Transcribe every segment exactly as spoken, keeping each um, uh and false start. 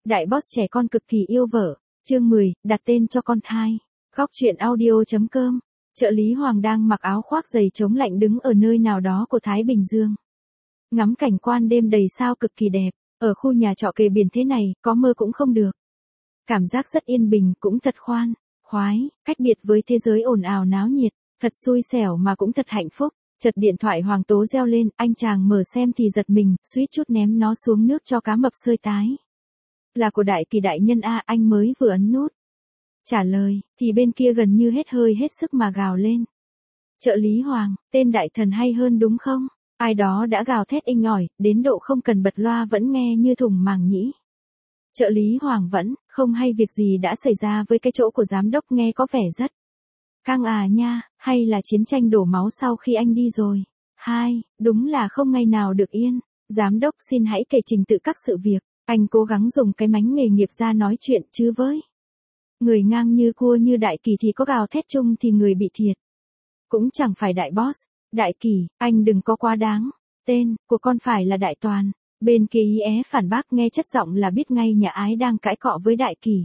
Đại boss trẻ con cực kỳ yêu vợ. Chương mười, đặt tên cho con hai. Góc truyện audio.com. Trợ lý Hoàng đang mặc áo khoác dày chống lạnh đứng ở nơi nào đó của Thái Bình Dương. Ngắm cảnh quan đêm đầy sao cực kỳ đẹp, ở khu nhà trọ kề biển thế này, có mơ cũng không được. Cảm giác rất yên bình, cũng thật khoan, khoái, cách biệt với thế giới ồn ào náo nhiệt, thật xui xẻo mà cũng thật hạnh phúc. Chợt điện thoại Hoàng Tố reo lên, anh chàng mở xem thì giật mình, suýt chút ném nó xuống nước cho cá mập sơi tái. Là của Đại Kỳ đại nhân a, anh mới vừa ấn nút trả lời, thì bên kia gần như hết hơi hết sức mà gào lên. Trợ lý Hoàng, tên đại thần hay hơn đúng không? Ai đó đã gào thét inh ỏi, đến độ không cần bật loa vẫn nghe như thùng màng nhĩ. Trợ lý Hoàng vẫn, không hay việc gì đã xảy ra với cái chỗ của giám đốc nghe có vẻ rất căng à nha, hay là chiến tranh đổ máu sau khi anh đi rồi? Hai, đúng là không ngày nào được yên. Giám đốc xin hãy kể trình tự các sự việc, anh cố gắng dùng cái mánh nghề nghiệp ra nói chuyện chứ với. Người ngang như cua như Đại Kỳ thì có gào thét chung thì người bị thiệt. Cũng chẳng phải đại boss. Đại Kỳ, anh đừng có quá đáng. Tên của con phải là Đại Toàn. Bên kia ý é phản bác nghe chất giọng là biết ngay nhà ái đang cãi cọ với Đại Kỳ.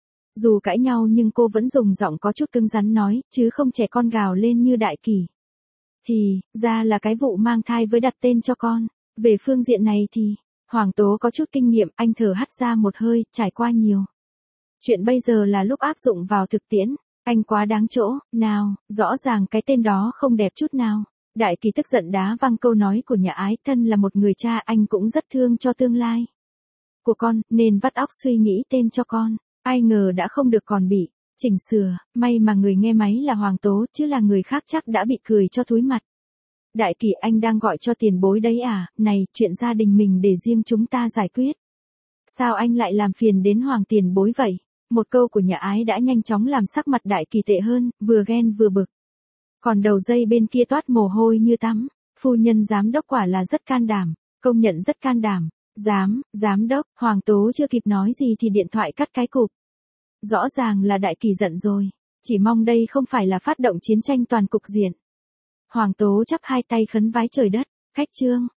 Dù cãi nhau nhưng cô vẫn dùng giọng có chút cứng rắn nói, chứ không trẻ con gào lên như Đại Kỳ. Thì, ra là cái vụ mang thai với đặt tên cho con. Về phương diện này thì, Hoàng Tố có chút kinh nghiệm, anh thở hắt ra một hơi, trải qua nhiều chuyện bây giờ là lúc áp dụng vào thực tiễn. Anh quá đáng chỗ, nào, rõ ràng cái tên đó không đẹp chút nào. Đại Kỳ tức giận đá văng câu nói của nhà ái, thân là một người cha anh cũng rất thương cho tương lai của con, nên vắt óc suy nghĩ tên cho con. Ai ngờ đã không được còn bị chỉnh sửa, may mà người nghe máy là Hoàng Tố chứ là người khác chắc đã bị cười cho thúi mặt. Đại Kỳ, anh đang gọi cho tiền bối đấy à? Này, chuyện gia đình mình để riêng chúng ta giải quyết. Sao anh lại làm phiền đến Hoàng tiền bối vậy? Một câu của nhà ái đã nhanh chóng làm sắc mặt Đại Kỳ tệ hơn, vừa ghen vừa bực. Còn đầu dây bên kia toát mồ hôi như tắm. Phu nhân giám đốc quả là rất can đảm, công nhận rất can đảm. Giám, giám đốc, Hoàng Tố chưa kịp nói gì thì điện thoại cắt cái cụp. Rõ ràng là Đại Kỳ giận rồi. Chỉ mong đây không phải là phát động chiến tranh toàn cục diện. Hoàng Tố chắp hai tay khấn vái trời đất. Khách trương,